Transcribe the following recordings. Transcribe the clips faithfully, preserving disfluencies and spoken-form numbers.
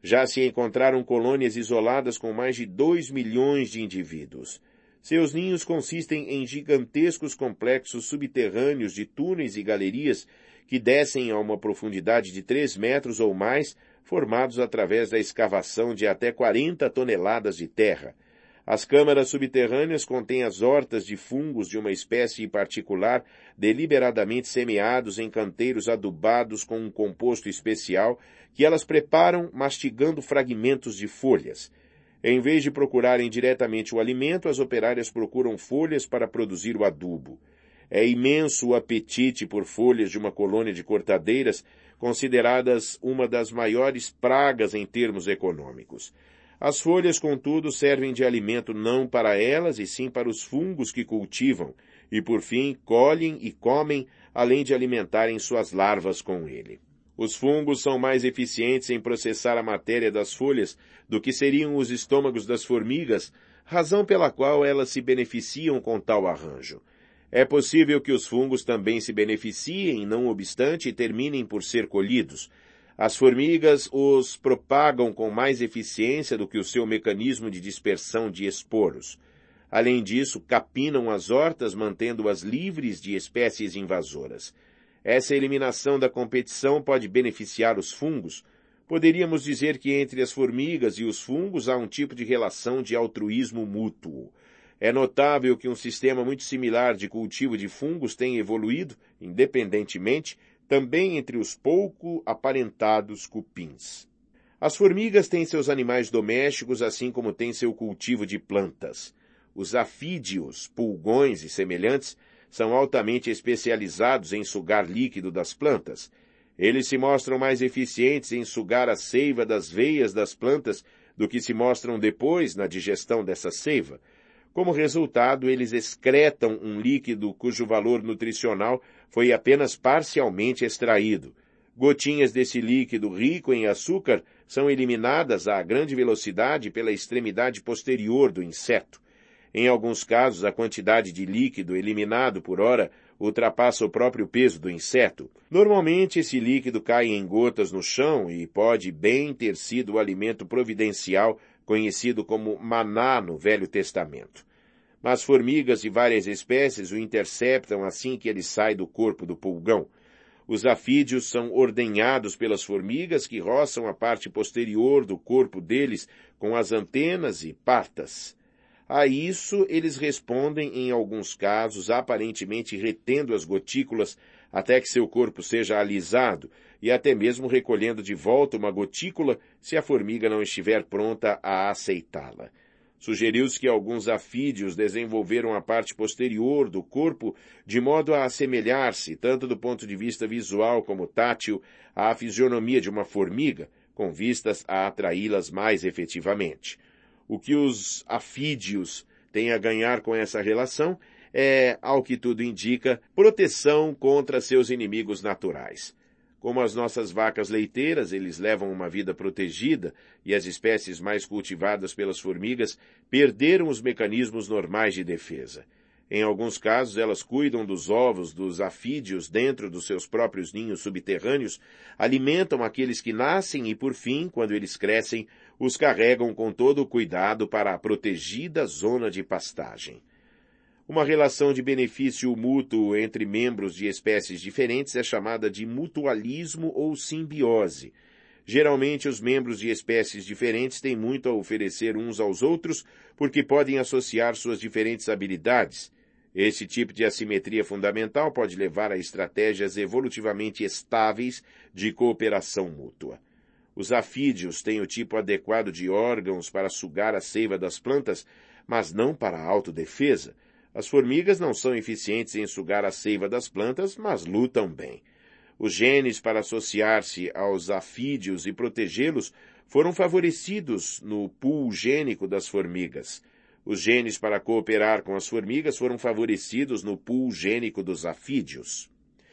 Já se encontraram colônias isoladas com mais de dois milhões de indivíduos. Seus ninhos consistem em gigantescos complexos subterrâneos de túneis e galerias que descem a uma profundidade de três metros ou mais, formados através da escavação de até quarenta toneladas de terra. As câmaras subterrâneas contêm as hortas de fungos de uma espécie particular, deliberadamente semeados em canteiros adubados com um composto especial que elas preparam mastigando fragmentos de folhas. Em vez de procurarem diretamente o alimento, as operárias procuram folhas para produzir o adubo. É imenso o apetite por folhas de uma colônia de cortadeiras, consideradas uma das maiores pragas em termos econômicos. As folhas, contudo, servem de alimento não para elas, e sim para os fungos que cultivam, e, por fim, colhem e comem, além de alimentarem suas larvas com ele. Os fungos são mais eficientes em processar a matéria das folhas do que seriam os estômagos das formigas, razão pela qual elas se beneficiam com tal arranjo. É possível que os fungos também se beneficiem, não obstante, e terminem por ser colhidos. As formigas os propagam com mais eficiência do que o seu mecanismo de dispersão de esporos. Além disso, capinam as hortas, mantendo-as livres de espécies invasoras. Essa eliminação da competição pode beneficiar os fungos. Poderíamos dizer que entre as formigas e os fungos há um tipo de relação de altruísmo mútuo. É notável que um sistema muito similar de cultivo de fungos tem evoluído, independentemente, também entre os pouco aparentados cupins. As formigas têm seus animais domésticos, assim como têm seu cultivo de plantas. Os afídeos, pulgões e semelhantes são altamente especializados em sugar líquido das plantas. Eles se mostram mais eficientes em sugar a seiva das veias das plantas do que se mostram depois na digestão dessa seiva. Como resultado, eles excretam um líquido cujo valor nutricional foi apenas parcialmente extraído. Gotinhas desse líquido rico em açúcar são eliminadas a grande velocidade pela extremidade posterior do inseto. Em alguns casos, a quantidade de líquido eliminado por hora ultrapassa o próprio peso do inseto. Normalmente, esse líquido cai em gotas no chão e pode bem ter sido o alimento providencial conhecido como maná no Velho Testamento. Mas formigas de várias espécies o interceptam assim que ele sai do corpo do pulgão. Os afídeos são ordenhados pelas formigas que roçam a parte posterior do corpo deles com as antenas e patas. A isso, eles respondem, em alguns casos, aparentemente retendo as gotículas até que seu corpo seja alisado, e até mesmo recolhendo de volta uma gotícula se a formiga não estiver pronta a aceitá-la. Sugeriu-se que alguns afídeos desenvolveram a parte posterior do corpo de modo a assemelhar-se, tanto do ponto de vista visual como tátil, à fisionomia de uma formiga, com vistas a atraí-las mais efetivamente. O que os afídeos têm a ganhar com essa relação é, ao que tudo indica, proteção contra seus inimigos naturais. Como as nossas vacas leiteiras, eles levam uma vida protegida e as espécies mais cultivadas pelas formigas perderam os mecanismos normais de defesa. Em alguns casos, elas cuidam dos ovos dos afídeos dentro dos seus próprios ninhos subterrâneos, alimentam aqueles que nascem e, por fim, quando eles crescem, os carregam com todo o cuidado para a protegida zona de pastagem. Uma relação de benefício mútuo entre membros de espécies diferentes é chamada de mutualismo ou simbiose. Geralmente, os membros de espécies diferentes têm muito a oferecer uns aos outros porque podem associar suas diferentes habilidades. Esse tipo de assimetria fundamental pode levar a estratégias evolutivamente estáveis de cooperação mútua. Os afídeos têm o tipo adequado de órgãos para sugar a seiva das plantas, mas não para a autodefesa. As formigas não são eficientes em sugar a seiva das plantas, mas lutam bem. Os genes para associar-se aos afídeos e protegê-los foram favorecidos no pool gênico das formigas. Os genes para cooperar com as formigas foram favorecidos no pool gênico dos afídeos.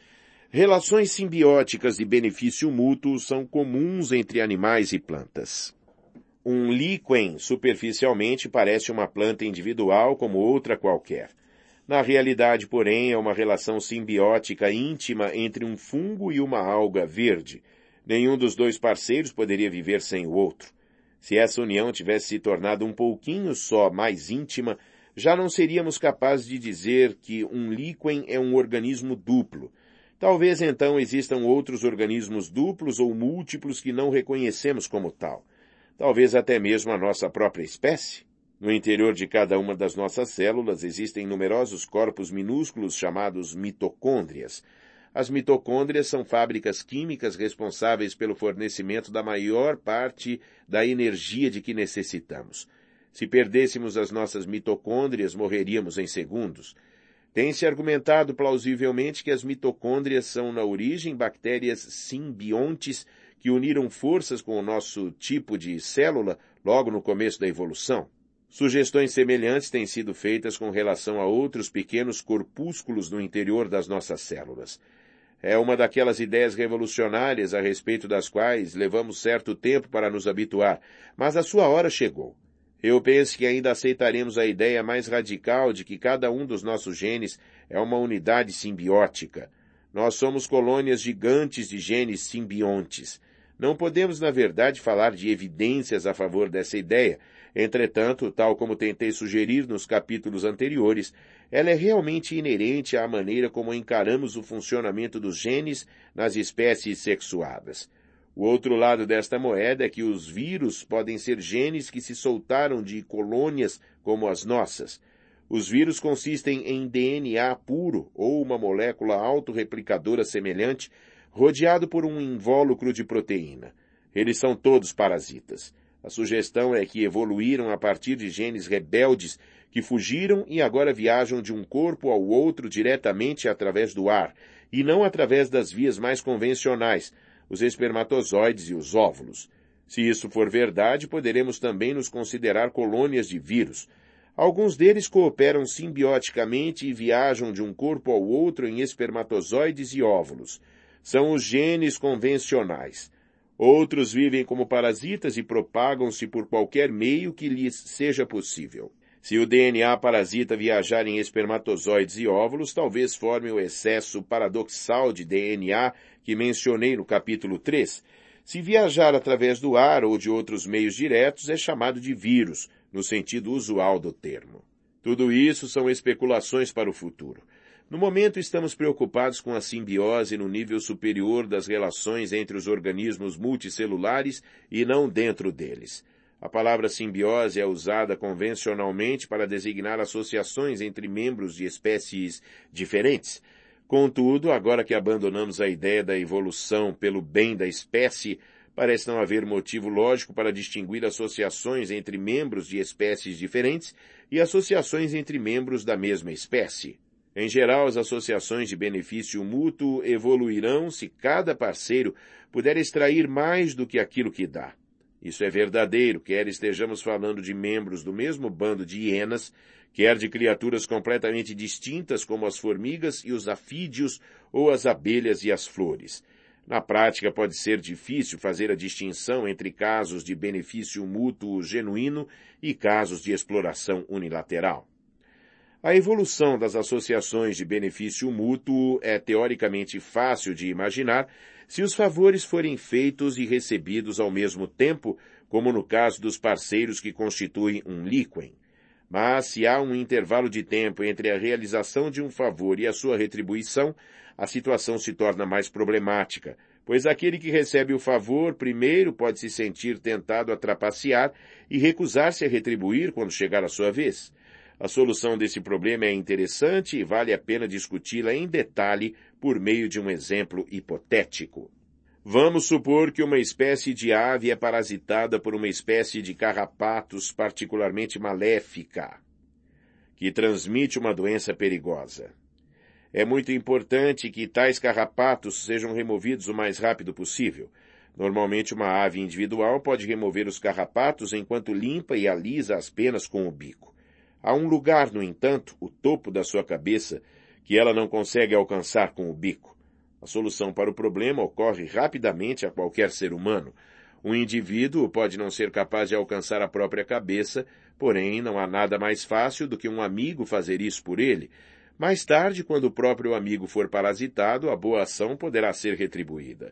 Relações simbióticas de benefício mútuo são comuns entre animais e plantas. Um líquen, superficialmente, parece uma planta individual como outra qualquer. Na realidade, porém, é uma relação simbiótica íntima entre um fungo e uma alga verde. Nenhum dos dois parceiros poderia viver sem o outro. Se essa união tivesse se tornado um pouquinho só mais íntima, já não seríamos capazes de dizer que um líquen é um organismo duplo. Talvez então existam outros organismos duplos ou múltiplos que não reconhecemos como tal. Talvez até mesmo a nossa própria espécie. No interior de cada uma das nossas células existem numerosos corpos minúsculos chamados mitocôndrias. As mitocôndrias são fábricas químicas responsáveis pelo fornecimento da maior parte da energia de que necessitamos. Se perdêssemos as nossas mitocôndrias, morreríamos em segundos. Tem-se argumentado plausivelmente que as mitocôndrias são, na origem, bactérias simbiontes que uniram forças com o nosso tipo de célula logo no começo da evolução. Sugestões semelhantes têm sido feitas com relação a outros pequenos corpúsculos no interior das nossas células. É uma daquelas ideias revolucionárias a respeito das quais levamos certo tempo para nos habituar, mas a sua hora chegou. Eu penso que ainda aceitaremos a ideia mais radical de que cada um dos nossos genes é uma unidade simbiótica. Nós somos colônias gigantes de genes simbiontes. Não podemos, na verdade, falar de evidências a favor dessa ideia. Entretanto, tal como tentei sugerir nos capítulos anteriores, ela é realmente inerente à maneira como encaramos o funcionamento dos genes nas espécies sexuadas. O outro lado desta moeda é que os vírus podem ser genes que se soltaram de colônias como as nossas. Os vírus consistem em D N A puro ou uma molécula autorreplicadora semelhante, rodeado por um invólucro de proteína. Eles são todos parasitas. A sugestão é que evoluíram a partir de genes rebeldes que fugiram e agora viajam de um corpo ao outro diretamente através do ar, e não através das vias mais convencionais, os espermatozoides e os óvulos. Se isso for verdade, poderemos também nos considerar colônias de vírus. Alguns deles cooperam simbioticamente e viajam de um corpo ao outro em espermatozoides e óvulos. São os genes convencionais. Outros vivem como parasitas e propagam-se por qualquer meio que lhes seja possível. Se o D N A parasita viajar em espermatozoides e óvulos, talvez forme o excesso paradoxal de D N A que mencionei no capítulo três. Se viajar através do ar ou de outros meios diretos, é chamado de vírus, no sentido usual do termo. Tudo isso são especulações para o futuro. No momento, estamos preocupados com a simbiose no nível superior das relações entre os organismos multicelulares e não dentro deles. A palavra simbiose é usada convencionalmente para designar associações entre membros de espécies diferentes. Contudo, agora que abandonamos a ideia da evolução pelo bem da espécie, parece não haver motivo lógico para distinguir associações entre membros de espécies diferentes e associações entre membros da mesma espécie. Em geral, as associações de benefício mútuo evoluirão se cada parceiro puder extrair mais do que aquilo que dá. Isso é verdadeiro, quer estejamos falando de membros do mesmo bando de hienas, quer de criaturas completamente distintas como as formigas e os afídeos ou as abelhas e as flores. Na prática, pode ser difícil fazer a distinção entre casos de benefício mútuo genuíno e casos de exploração unilateral. A evolução das associações de benefício mútuo é teoricamente fácil de imaginar se os favores forem feitos e recebidos ao mesmo tempo, como no caso dos parceiros que constituem um líquen. Mas se há um intervalo de tempo entre a realização de um favor e a sua retribuição, a situação se torna mais problemática, pois aquele que recebe o favor primeiro pode se sentir tentado a trapacear e recusar-se a retribuir quando chegar a sua vez. A solução desse problema é interessante e vale a pena discuti-la em detalhe por meio de um exemplo hipotético. Vamos supor que uma espécie de ave é parasitada por uma espécie de carrapatos particularmente maléfica, que transmite uma doença perigosa. É muito importante que tais carrapatos sejam removidos o mais rápido possível. Normalmente, uma ave individual pode remover os carrapatos enquanto limpa e alisa as penas com o bico. Há um lugar, no entanto, o topo da sua cabeça, que ela não consegue alcançar com o bico. A solução para o problema ocorre rapidamente a qualquer ser humano. Um indivíduo pode não ser capaz de alcançar a própria cabeça, porém não há nada mais fácil do que um amigo fazer isso por ele. Mais tarde, quando o próprio amigo for parasitado, a boa ação poderá ser retribuída.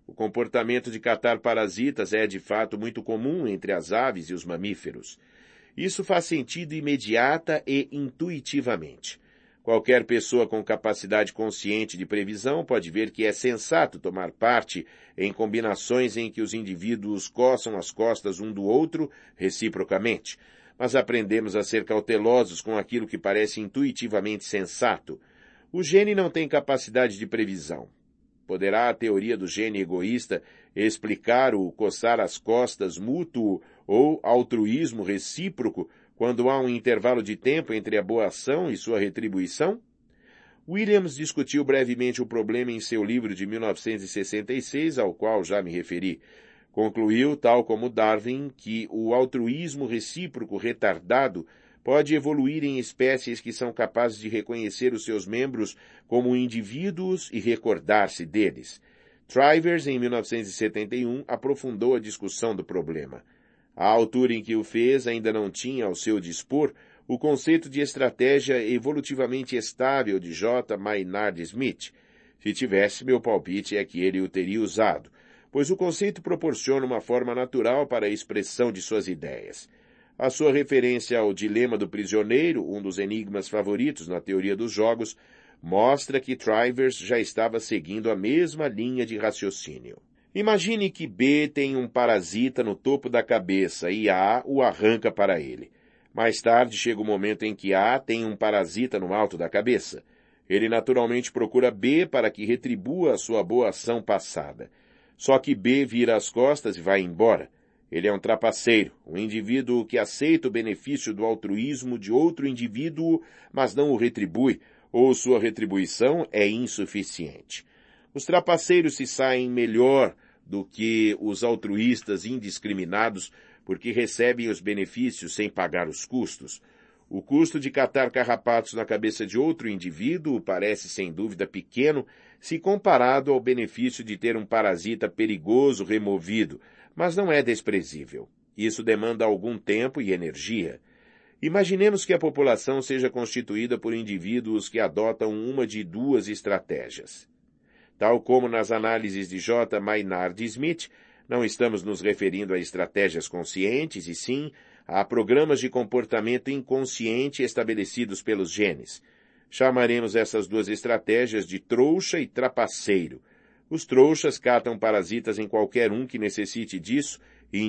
O comportamento de catar parasitas é, de fato, muito comum entre as aves e os mamíferos. Isso faz sentido imediata e intuitivamente. Qualquer pessoa com capacidade consciente de previsão pode ver que é sensato tomar parte em combinações em que os indivíduos coçam as costas um do outro reciprocamente, mas aprendemos a ser cautelosos com aquilo que parece intuitivamente sensato. O gene não tem capacidade de previsão. Poderá a teoria do gene egoísta explicar o coçar as costas mútuo ou altruísmo recíproco quando há um intervalo de tempo entre a boa ação e sua retribuição? Williams discutiu brevemente o problema em seu livro de mil novecentos e sessenta e seis, ao qual já me referi. Concluiu, tal como Darwin, que o altruísmo recíproco retardado pode evoluir em espécies que são capazes de reconhecer os seus membros como indivíduos e recordar-se deles. Trivers, em mil novecentos e setenta e um, aprofundou a discussão do problema. À altura em que o fez, ainda não tinha ao seu dispor o conceito de estratégia evolutivamente estável de J. Maynard Smith. Se tivesse, meu palpite é que ele o teria usado, pois o conceito proporciona uma forma natural para a expressão de suas ideias. A sua referência ao dilema do prisioneiro, um dos enigmas favoritos na teoria dos jogos, mostra que Trivers já estava seguindo a mesma linha de raciocínio. Imagine que B tem um parasita no topo da cabeça e A o arranca para ele. Mais tarde chega o momento em que A tem um parasita no alto da cabeça. Ele naturalmente procura B para que retribua a sua boa ação passada. Só que B vira as costas e vai embora. Ele é um trapaceiro, um indivíduo que aceita o benefício do altruísmo de outro indivíduo, mas não o retribui, ou sua retribuição é insuficiente. Os trapaceiros se saem melhor do que os altruístas indiscriminados, porque recebem os benefícios sem pagar os custos. O custo de catar carrapatos na cabeça de outro indivíduo parece sem dúvida pequeno se comparado ao benefício de ter um parasita perigoso removido, mas não é desprezível. Isso demanda algum tempo e energia. Imaginemos que a população seja constituída por indivíduos que adotam uma de duas estratégias. Tal como nas análises de J. Maynard Smith, não estamos nos referindo a estratégias conscientes, e sim a programas de comportamento inconsciente estabelecidos pelos genes. Chamaremos essas duas estratégias de trouxa e trapaceiro. Os trouxas catam parasitas em qualquer um que necessite disso,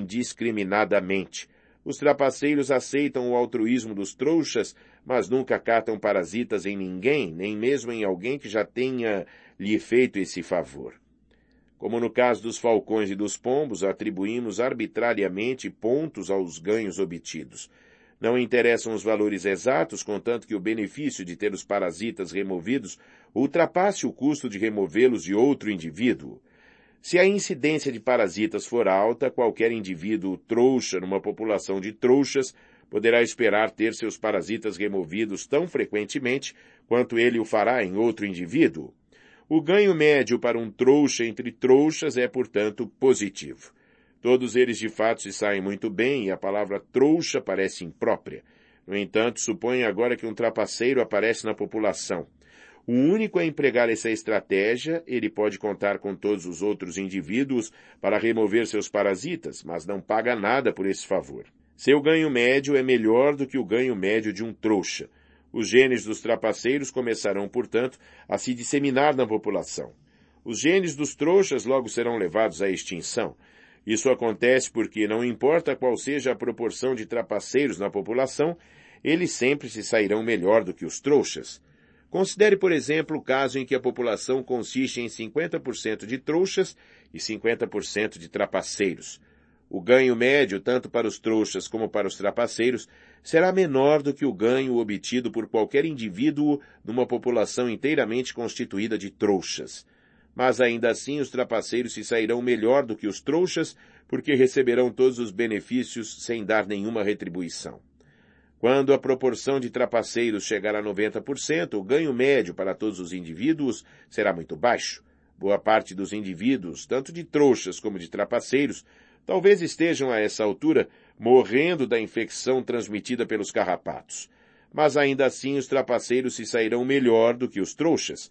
indiscriminadamente. Os trapaceiros aceitam o altruísmo dos trouxas, mas nunca catam parasitas em ninguém, nem mesmo em alguém que já tenha lhe feito esse favor. Como no caso dos falcões e dos pombos, atribuímos arbitrariamente pontos aos ganhos obtidos. Não interessam os valores exatos, contanto que o benefício de ter os parasitas removidos ultrapasse o custo de removê-los de outro indivíduo. Se a incidência de parasitas for alta, qualquer indivíduo trouxa numa população de trouxas poderá esperar ter seus parasitas removidos tão frequentemente quanto ele o fará em outro indivíduo. O ganho médio para um trouxa entre trouxas é, portanto, positivo. Todos eles de fato se saem muito bem e a palavra trouxa parece imprópria. No entanto, suponha agora que um trapaceiro aparece na população. O único a empregar essa estratégia, ele pode contar com todos os outros indivíduos para remover seus parasitas, mas não paga nada por esse favor. Seu ganho médio é melhor do que o ganho médio de um trouxa. Os genes dos trapaceiros começarão, portanto, a se disseminar na população. Os genes dos trouxas logo serão levados à extinção. Isso acontece porque, não importa qual seja a proporção de trapaceiros na população, eles sempre se sairão melhor do que os trouxas. Considere, por exemplo, o caso em que a população consiste em cinquenta por cento de trouxas e cinquenta por cento de trapaceiros. O ganho médio, tanto para os trouxas como para os trapaceiros, será menor do que o ganho obtido por qualquer indivíduo numa população inteiramente constituída de trouxas. Mas ainda assim os trapaceiros se sairão melhor do que os trouxas, porque receberão todos os benefícios sem dar nenhuma retribuição. Quando a proporção de trapaceiros chegar a noventa por cento, o ganho médio para todos os indivíduos será muito baixo. Boa parte dos indivíduos, tanto de trouxas como de trapaceiros, talvez estejam a essa altura morrendo da infecção transmitida pelos carrapatos. Mas ainda assim os trapaceiros se sairão melhor do que os trouxas.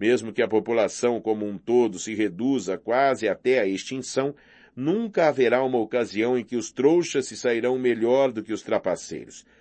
Mesmo que a população como um todo se reduza quase até a extinção, nunca haverá uma ocasião em que os trouxas se sairão melhor do que os trapaceiros.